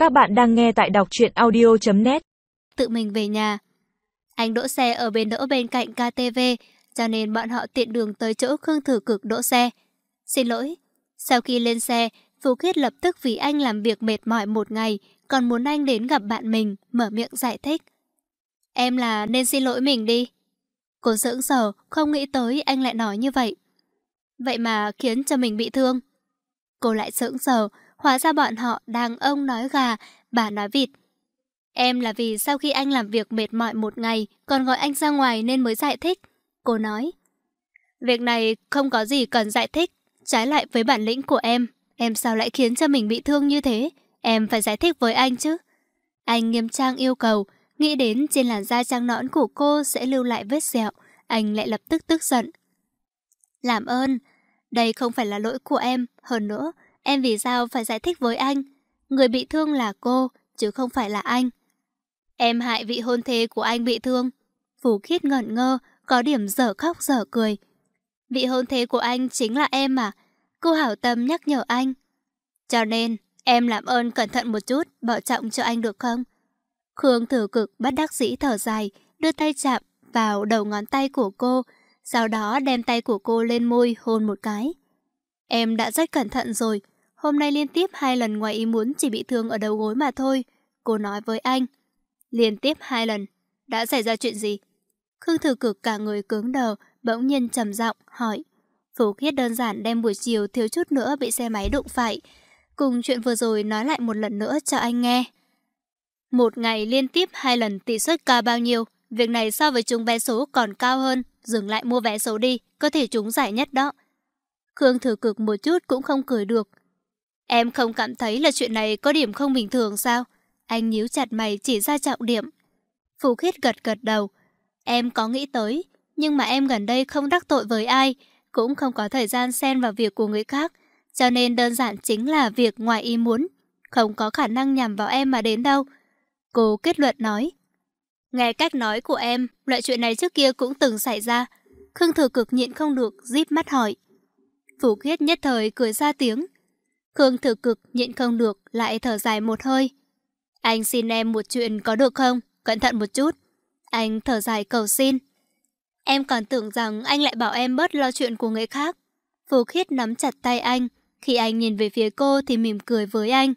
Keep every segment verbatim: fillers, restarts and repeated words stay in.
Các bạn đang nghe tại đọc truyện audio chấm net. Tự mình về nhà. Anh đỗ xe ở bến đỗ bên cạnh ca tê vê, cho nên bọn họ tiện đường tới chỗ Khương Thử Cực đỗ xe. Xin lỗi. Sau khi lên xe, Phú Khiết lập tức vì anh làm việc mệt mỏi một ngày, còn muốn anh đến gặp bạn mình, mở miệng giải thích. Em là nên xin lỗi mình đi. Cô sững sờ, không nghĩ tới anh lại nói như vậy. Vậy mà khiến cho mình bị thương. Cô lại sững sờ, hóa ra bọn họ đang ông nói gà, bà nói vịt. Em là vì sau khi anh làm việc mệt mỏi một ngày, còn gọi anh ra ngoài nên mới giải thích. Cô nói. Việc này không có gì cần giải thích, trái lại với bản lĩnh của em. Em sao lại khiến cho mình bị thương như thế? Em phải giải thích với anh chứ. Anh nghiêm trang yêu cầu, nghĩ đến trên làn da trắng nõn của cô sẽ lưu lại vết sẹo. Anh lại lập tức tức giận. Làm ơn, đây không phải là lỗi của em. Hơn nữa, em vì sao phải giải thích với anh? Người bị thương là cô, chứ không phải là anh. Em hại vị hôn thê của anh bị thương. Phú Khiết ngẩn ngơ, có điểm dở khóc dở cười. Vị hôn thê của anh chính là em mà. Cô hảo tâm nhắc nhở anh. Cho nên, em làm ơn cẩn thận một chút, bảo trọng cho anh được không? Khương Thử Cực bất đắc dĩ thở dài, đưa tay chạm vào đầu ngón tay của cô, sau đó đem tay của cô lên môi hôn một cái. Em đã rất cẩn thận rồi, hôm nay liên tiếp hai lần ngoài ý muốn chỉ bị thương ở đầu gối mà thôi. Cô nói với anh. Liên tiếp hai lần, đã xảy ra chuyện gì? Khương Thử Cực cả người cứng đờ, bỗng nhiên trầm giọng hỏi. Phú Khiết đơn giản đem buổi chiều thiếu chút nữa bị xe máy đụng phải, cùng chuyện vừa rồi nói lại một lần nữa cho anh nghe. Một ngày liên tiếp hai lần tỷ suất cao bao nhiêu? Việc này so với trúng vé số còn cao hơn. Dừng lại mua vé số đi, có thể trúng giải nhất đó. Khương Thử Cực một chút cũng không cười được. Em không cảm thấy là chuyện này có điểm không bình thường sao? Anh nhíu chặt mày chỉ ra trọng điểm. Phú Khiết gật gật đầu. Em có nghĩ tới, nhưng mà em gần đây không đắc tội với ai, cũng không có thời gian xen vào việc của người khác, cho nên đơn giản chính là việc ngoài ý muốn, không có khả năng nhằm vào em mà đến đâu. Cô kết luận nói. Nghe cách nói của em, loại chuyện này trước kia cũng từng xảy ra. Khương Thử Cực nhịn không được, díp mắt hỏi. Phú Khiết nhất thời cười ra tiếng. Khương Thử Cực nhịn không được, lại thở dài một hơi. Anh xin em một chuyện có được không? Cẩn thận một chút. Anh thở dài cầu xin. Em còn tưởng rằng anh lại bảo em bớt lo chuyện của người khác. Phú Khiết nắm chặt tay anh. Khi anh nhìn về phía cô thì mỉm cười với anh.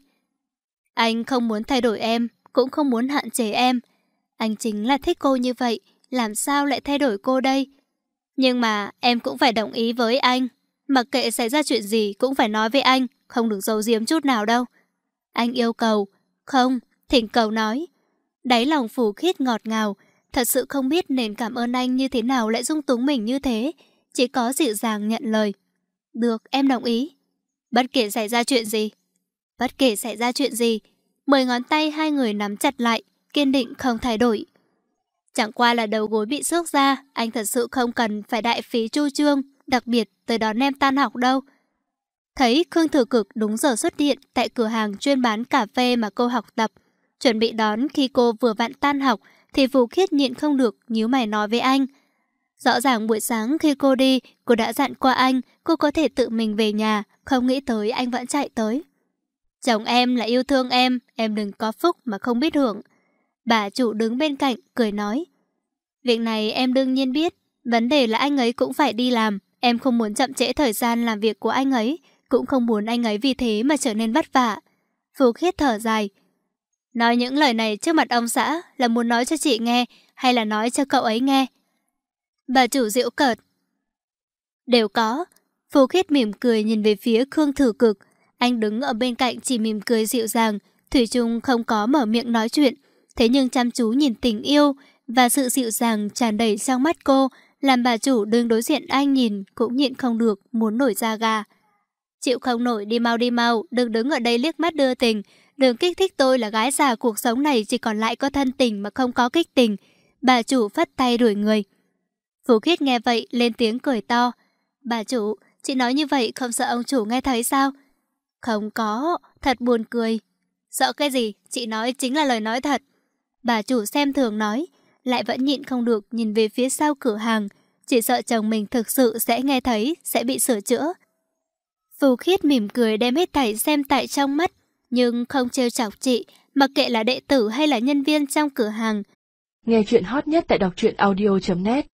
Anh không muốn thay đổi em, cũng không muốn hạn chế em. Anh chính là thích cô như vậy, làm sao lại thay đổi cô đây? Nhưng mà em cũng phải đồng ý với anh. Mặc kệ xảy ra chuyện gì cũng phải nói với anh, không được giấu giếm chút nào đâu. Anh yêu cầu. Không, thỉnh cầu nói. Đáy lòng Phú Khiết ngọt ngào, thật sự không biết nên cảm ơn anh như thế nào lại dung túng mình như thế. Chỉ có dịu dàng nhận lời. Được, em đồng ý. Bất kể xảy ra chuyện gì. Bất kể xảy ra chuyện gì. Mười ngón tay hai người nắm chặt lại, kiên định không thay đổi. Chẳng qua là đầu gối bị xước ra, anh thật sự không cần phải đại phí chu trương, đặc biệt tới đón em tan học đâu. Thấy Khương Thử Cực đúng giờ xuất hiện tại cửa hàng chuyên bán cà phê mà cô học tập, chuẩn bị đón khi cô vừa vặn tan học, thì Phú Khiết nhịn không được nhíu mày nói với anh. Rõ ràng buổi sáng khi cô đi, cô đã dặn qua anh cô có thể tự mình về nhà, không nghĩ tới anh vẫn chạy tới. Chồng em là yêu thương em, em đừng có phúc mà không biết hưởng. Bà chủ đứng bên cạnh cười nói. Việc này em đương nhiên biết, vấn đề là anh ấy cũng phải đi làm, em không muốn chậm trễ thời gian làm việc của anh ấy, cũng không muốn anh ấy vì thế mà trở nên vất vả. Phú Khiết thở dài. Nói những lời này trước mặt ông xã là muốn nói cho chị nghe hay là nói cho cậu ấy nghe? Bà chủ giễu cợt. Đều có. Phú Khiết mỉm cười nhìn về phía Khương Thử Cực. Anh đứng ở bên cạnh chỉ mỉm cười dịu dàng, thủy chung không có mở miệng nói chuyện. Thế nhưng chăm chú nhìn tình yêu và sự dịu dàng tràn đầy trong mắt cô, làm bà chủ đứng đối diện anh nhìn cũng nhịn không được, muốn nổi da gà. Chịu không nổi đi mau đi mau, đừng đứng ở đây liếc mắt đưa tình, đừng kích thích tôi là gái già, cuộc sống này chỉ còn lại có thân tình mà không có kích tình. Bà chủ phất tay đuổi người. Phú Khiết nghe vậy lên tiếng cười to. Bà chủ, chị nói như vậy không sợ ông chủ nghe thấy sao? Không có, thật buồn cười. Sợ cái gì, chị nói chính là lời nói thật. Bà chủ xem thường nói, lại vẫn nhịn không được nhìn về phía sau cửa hàng, chỉ sợ chồng mình thực sự sẽ nghe thấy, sẽ bị sửa chữa. Phú Khiết mỉm cười đem hết thảy xem tại trong mắt, nhưng không trêu chọc chị, mặc kệ là đệ tử hay là nhân viên trong cửa hàng. Nghe chuyện hot nhất tại đọc truyện audio chấm net.